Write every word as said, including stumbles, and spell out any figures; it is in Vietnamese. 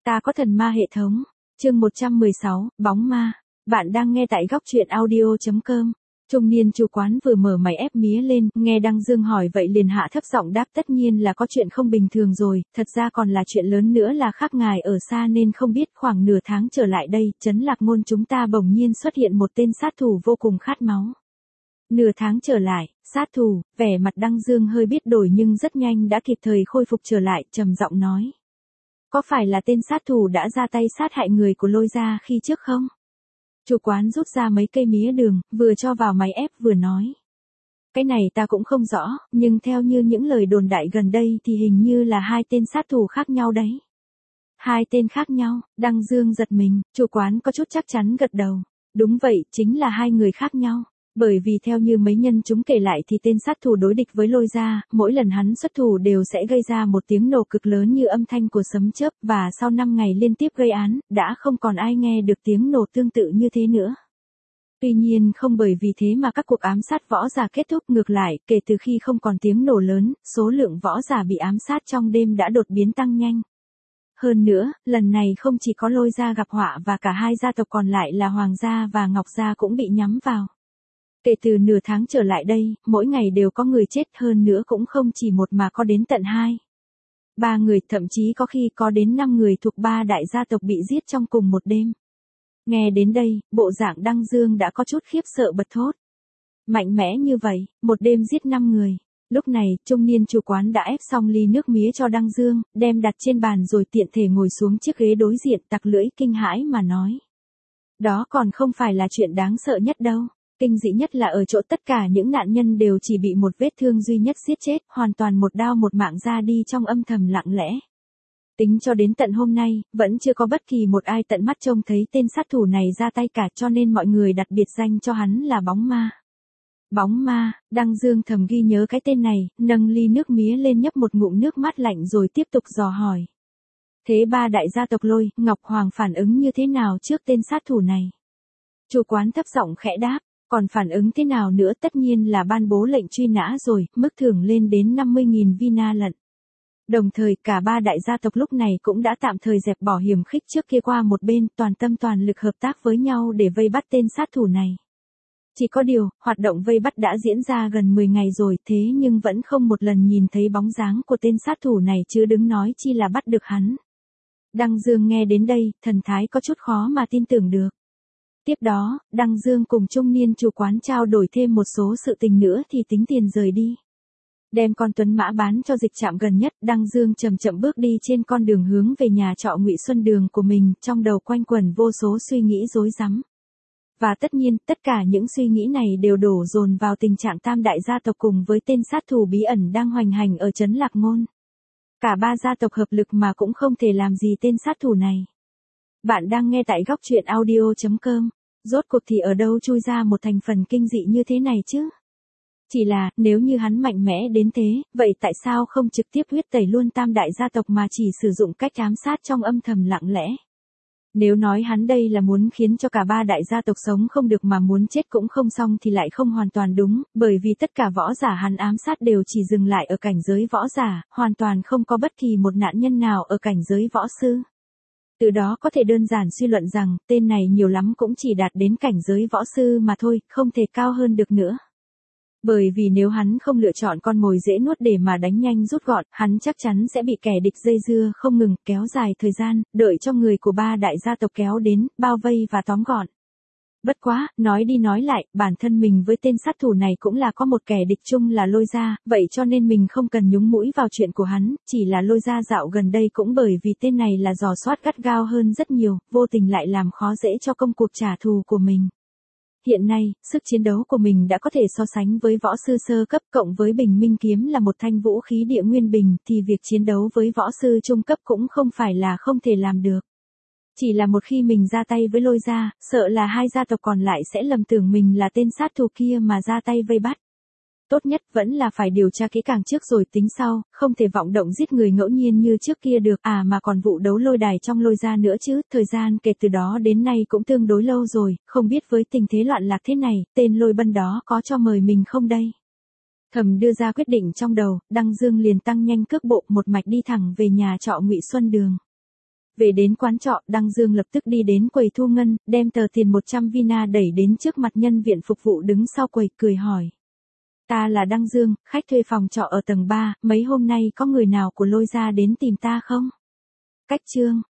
Ta có thần ma hệ thống. Chương một trăm mười sáu, bóng ma. Bạn đang nghe tại góc truyện audio chấm com. Trung niên chủ quán vừa mở mày ép mía lên, nghe Đăng Dương hỏi vậy liền hạ thấp giọng đáp, tất nhiên là có chuyện không bình thường rồi, thật ra còn là chuyện lớn nữa là khác ngài ở xa nên không biết. Khoảng nửa tháng trở lại đây, trấn Lạc Môn chúng ta bỗng nhiên xuất hiện một tên sát thủ vô cùng khát máu. Nửa tháng trở lại, sát thủ, vẻ mặt Đăng Dương hơi biết đổi nhưng rất nhanh đã kịp thời khôi phục trở lại, trầm giọng nói. Có phải là tên sát thủ đã ra tay sát hại người của Lôi gia khi trước không? Chủ quán rút ra mấy cây mía đường, vừa cho vào máy ép vừa nói. Cái này ta cũng không rõ, nhưng theo như những lời đồn đại gần đây thì hình như là hai tên sát thủ khác nhau đấy. Hai tên khác nhau, Đăng Dương giật mình, chủ quán có chút chắc chắn gật đầu. Đúng vậy, chính là hai người khác nhau. Bởi vì theo như mấy nhân chúng kể lại thì tên sát thủ đối địch với Lôi gia, mỗi lần hắn xuất thủ đều sẽ gây ra một tiếng nổ cực lớn như âm thanh của sấm chớp, và sau năm ngày liên tiếp gây án, đã không còn ai nghe được tiếng nổ tương tự như thế nữa. Tuy nhiên không bởi vì thế mà các cuộc ám sát võ giả kết thúc, ngược lại, kể từ khi không còn tiếng nổ lớn, số lượng võ giả bị ám sát trong đêm đã đột biến tăng nhanh. Hơn nữa, lần này không chỉ có Lôi gia gặp họa và cả hai gia tộc còn lại là Hoàng gia và Ngọc gia cũng bị nhắm vào. Kể từ nửa tháng trở lại đây, mỗi ngày đều có người chết, hơn nữa cũng không chỉ một mà có đến tận hai. Ba người, thậm chí có khi có đến năm người thuộc ba đại gia tộc bị giết trong cùng một đêm. Nghe đến đây, bộ dạng Đăng Dương đã có chút khiếp sợ bật thốt. Mạnh mẽ như vậy, một đêm giết năm người. Lúc này, trung niên chủ quán đã ép xong ly nước mía cho Đăng Dương, đem đặt trên bàn rồi tiện thể ngồi xuống chiếc ghế đối diện, tặc lưỡi kinh hãi mà nói. Đó còn không phải là chuyện đáng sợ nhất đâu. Kinh dị nhất là ở chỗ tất cả những nạn nhân đều chỉ bị một vết thương duy nhất giết chết, hoàn toàn một đao một mạng ra đi trong âm thầm lặng lẽ. Tính cho đến tận hôm nay, vẫn chưa có bất kỳ một ai tận mắt trông thấy tên sát thủ này ra tay cả, cho nên mọi người đặt biệt danh cho hắn là bóng ma. Bóng ma, Đăng Dương thầm ghi nhớ cái tên này, nâng ly nước mía lên nhấp một ngụm nước mát lạnh rồi tiếp tục dò hỏi. Thế ba đại gia tộc Lôi, Ngọc Hoàng phản ứng như thế nào trước tên sát thủ này? Chủ quán thấp giọng khẽ đáp. Còn phản ứng thế nào nữa, tất nhiên là ban bố lệnh truy nã rồi, mức thưởng lên đến năm mươi nghìn vina lận. Đồng thời cả ba đại gia tộc lúc này cũng đã tạm thời dẹp bỏ hiềm khích trước kia qua một bên, toàn tâm toàn lực hợp tác với nhau để vây bắt tên sát thủ này. Chỉ có điều, hoạt động vây bắt đã diễn ra gần mười ngày rồi, thế nhưng vẫn không một lần nhìn thấy bóng dáng của tên sát thủ này, chứ đừng nói chi là bắt được hắn. Đăng Dương nghe đến đây, thần thái có chút khó mà tin tưởng được. Tiếp đó, Đăng Dương cùng trung niên chủ quán trao đổi thêm một số sự tình nữa thì tính tiền rời đi. Đem con tuấn mã bán cho dịch trạm gần nhất, Đăng Dương chậm chậm bước đi trên con đường hướng về nhà trọ Ngụy Xuân Đường của mình, trong đầu quanh quẩn vô số suy nghĩ rối rắm. Và tất nhiên, tất cả những suy nghĩ này đều đổ dồn vào tình trạng tam đại gia tộc cùng với tên sát thủ bí ẩn đang hoành hành ở trấn Lạc Môn. Cả ba gia tộc hợp lực mà cũng không thể làm gì tên sát thủ này. Bạn đang nghe tại góc truyện audio chấm com. Rốt cuộc thì ở đâu chui ra một thành phần kinh dị như thế này chứ? Chỉ là, nếu như hắn mạnh mẽ đến thế, vậy tại sao không trực tiếp huyết tẩy luôn tam đại gia tộc mà chỉ sử dụng cách ám sát trong âm thầm lặng lẽ? Nếu nói hắn đây là muốn khiến cho cả ba đại gia tộc sống không được mà muốn chết cũng không xong thì lại không hoàn toàn đúng, bởi vì tất cả võ giả hắn ám sát đều chỉ dừng lại ở cảnh giới võ giả, hoàn toàn không có bất kỳ một nạn nhân nào ở cảnh giới võ sư. Từ đó có thể đơn giản suy luận rằng, tên này nhiều lắm cũng chỉ đạt đến cảnh giới võ sư mà thôi, không thể cao hơn được nữa. Bởi vì nếu hắn không lựa chọn con mồi dễ nuốt để mà đánh nhanh rút gọn, hắn chắc chắn sẽ bị kẻ địch dây dưa không ngừng, kéo dài thời gian, đợi cho người của ba đại gia tộc kéo đến, bao vây và tóm gọn. Bất quá, nói đi nói lại, bản thân mình với tên sát thủ này cũng là có một kẻ địch chung là Lôi gia, vậy cho nên mình không cần nhúng mũi vào chuyện của hắn, chỉ là Lôi gia dạo gần đây cũng bởi vì tên này là dò soát gắt gao hơn rất nhiều, vô tình lại làm khó dễ cho công cuộc trả thù của mình. Hiện nay, sức chiến đấu của mình đã có thể so sánh với võ sư sơ cấp, cộng với bình minh kiếm là một thanh vũ khí địa nguyên bình, thì việc chiến đấu với võ sư trung cấp cũng không phải là không thể làm được. Chỉ là một khi mình ra tay với Lôi gia, sợ là hai gia tộc còn lại sẽ lầm tưởng mình là tên sát thủ kia mà ra tay vây bắt. Tốt nhất vẫn là phải điều tra kỹ càng trước rồi tính sau, không thể vọng động giết người ngẫu nhiên như trước kia được, à mà còn vụ đấu lôi đài trong Lôi gia nữa chứ, thời gian kể từ đó đến nay cũng tương đối lâu rồi, không biết với tình thế loạn lạc thế này, tên Lôi Bân đó có cho mời mình không đây? Thầm đưa ra quyết định trong đầu, Đăng Dương liền tăng nhanh cước bộ một mạch đi thẳng về nhà trọ Ngụy Xuân Đường. Về đến quán trọ, Đăng Dương lập tức đi đến quầy thu ngân, đem tờ tiền một trăm vina đẩy đến trước mặt nhân viên phục vụ đứng sau quầy, cười hỏi. Ta là Đăng Dương, khách thuê phòng trọ ở tầng ba, mấy hôm nay có người nào của Lôi gia đến tìm ta không? Cách chương